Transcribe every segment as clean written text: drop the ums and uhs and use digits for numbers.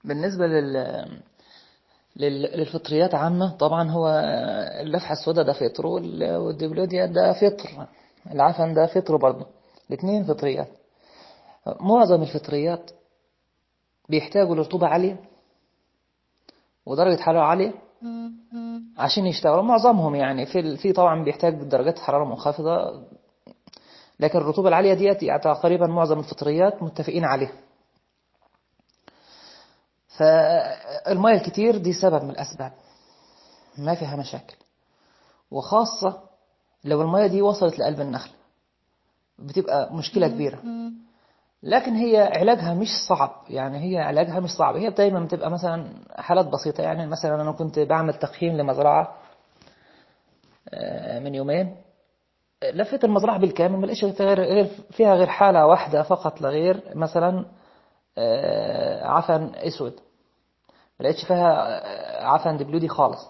بالنسبة للفطريات عامة، طبعا هو اللفحة السوداء ده فطر، والدبلوديا ده فطر، العفن ده فطر برضه، الاثنين فطريات. معظم الفطريات بيحتاجوا لرطوبة عالية ودرجة حرارة عالية عشان يشتغلوا. معظمهم يعني في طبعا بيحتاج درجات حرارة منخفضة، لكن الرطوبة العالية ديت يعني تقريبا معظم الفطريات متفقين عليها. فالمياه الكتير دي سبب من الأسباب، ما فيها مشاكل، وخاصة لو المياه دي وصلت لقلب النخل بتبقى مشكلة كبيرة. لكن هي علاجها مش صعب، يعني هي علاجها مش صعب، هي دايما بتبقى مثلا حالات بسيطة. يعني مثلا أنا كنت بعمل تقييم لمزرعة من يومين، لفيت المزرعة بالكامل ما لقيتش فيها غير حالة واحدة فقط، لغير مثلا عفن اسود، ما لقيتش فيها عفن دبلودي خالص.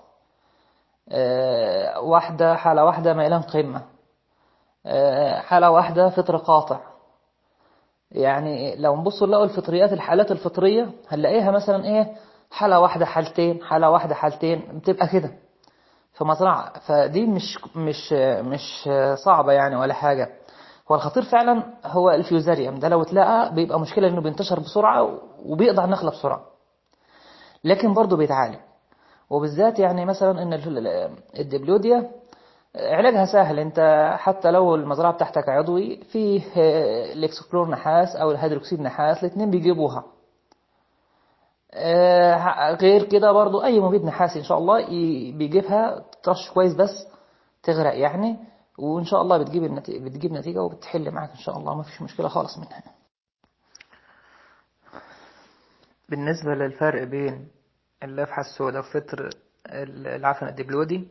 حالة واحدة ميلان قمة، حالة واحدة فطر قاطع. يعني لو نبصوا نلاقوا الفطريات، الحالات الفطرية هنلاقيها مثلا ايه، حالة واحدة حالتين، حالة واحدة حالتين، بتبقى كده في مزرعة. فدي مش صعبة يعني ولا حاجة. هو الخطير فعلا هو الفيوزاريوم ده، لو اتلقى بيبقى مشكلة انه بينتشر بسرعة وبيقضع النخلة بسرعة، لكن برضه بيتعالج. وبالذات يعني مثلا ان الدبلوديا علاجها سهل. انت حتى لو المزرعة بتاعتك عضوي، فيه الاكسكلور نحاس او الهيدروكسيد نحاس، الاثنين بيجيبوها. غير كده برضو اي مبيد نحاسي ان شاء الله بيجيبها، ترش كويس بس تغرق يعني، وان شاء الله بتجيب نتيجة وبتحل معاك ان شاء الله، ما فيش مشكلة خالص منها. بالنسبة للفرق بين اللفحة السوداء وفطر العفن الدبلودي،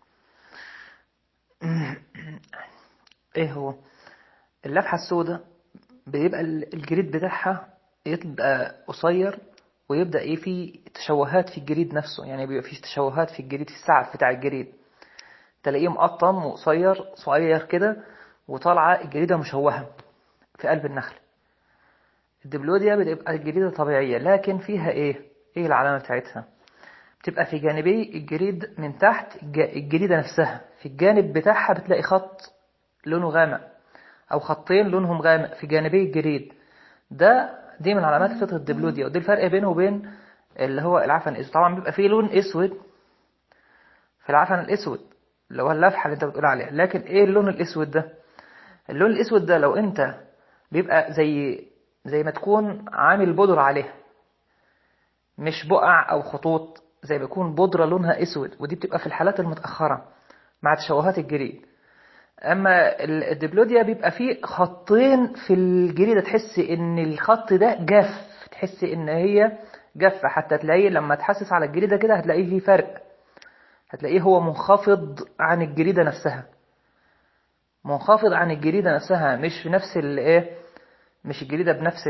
ايه هو؟ اللفحة السوداء بيبقى الجريد بتاعها يبقى قصير، ويبدأ ايه في تشوهات في الجريد نفسه، يعني بيبقى في تشوهات في الجريد، في السعف بتاع الجريد تلاقيه مقطم وقصير صغير كده، وطالعة الجريدة مشوهة في قلب النخل. الدبلوديا بتبقى الجريدة طبيعية، لكن فيها ايه العلامة بتاعتها؟ بتبقى في جانبي الجريد من تحت، الجريدة نفسها في الجانب بتاعها بتلاقي خط لونه غامق او خطين لونهم غامق في جانبي الجريد. دي من علامات فطر الدبلوديا، ودي الفرق بينه وبين اللي هو العفن الاسود. طبعا بيبقى فيه لون اسود في العفن الاسود اللي هو اللفحه اللي انت بتقول عليها، لكن ايه اللون الاسود ده؟ اللون الاسود ده لو انت بيبقى زي ما تكون عامل بودرة عليها، مش بقع او خطوط، زي ما يكون بودرة لونها اسود، ودي بتبقى في الحالات المتأخرة مع تشوهات الجريد. اما الدبلوديا بيبقى فيه خطين في الجريدة، تحس ان الخط ده جاف، تحس ان هي جافة، حتى تلاقيه لما تحسس على الجريدة كده هتلاقيه فيه فرق، هتلاقيه هو منخفض عن الجريدة نفسها، منخفض عن الجريدة نفسها، مش في نفس مش الجريدة بنفس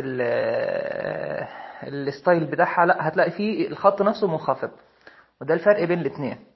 الستايل بتاعها، لا هتلاقي فيه الخط نفسه منخفض، وده الفرق بين الاثنين.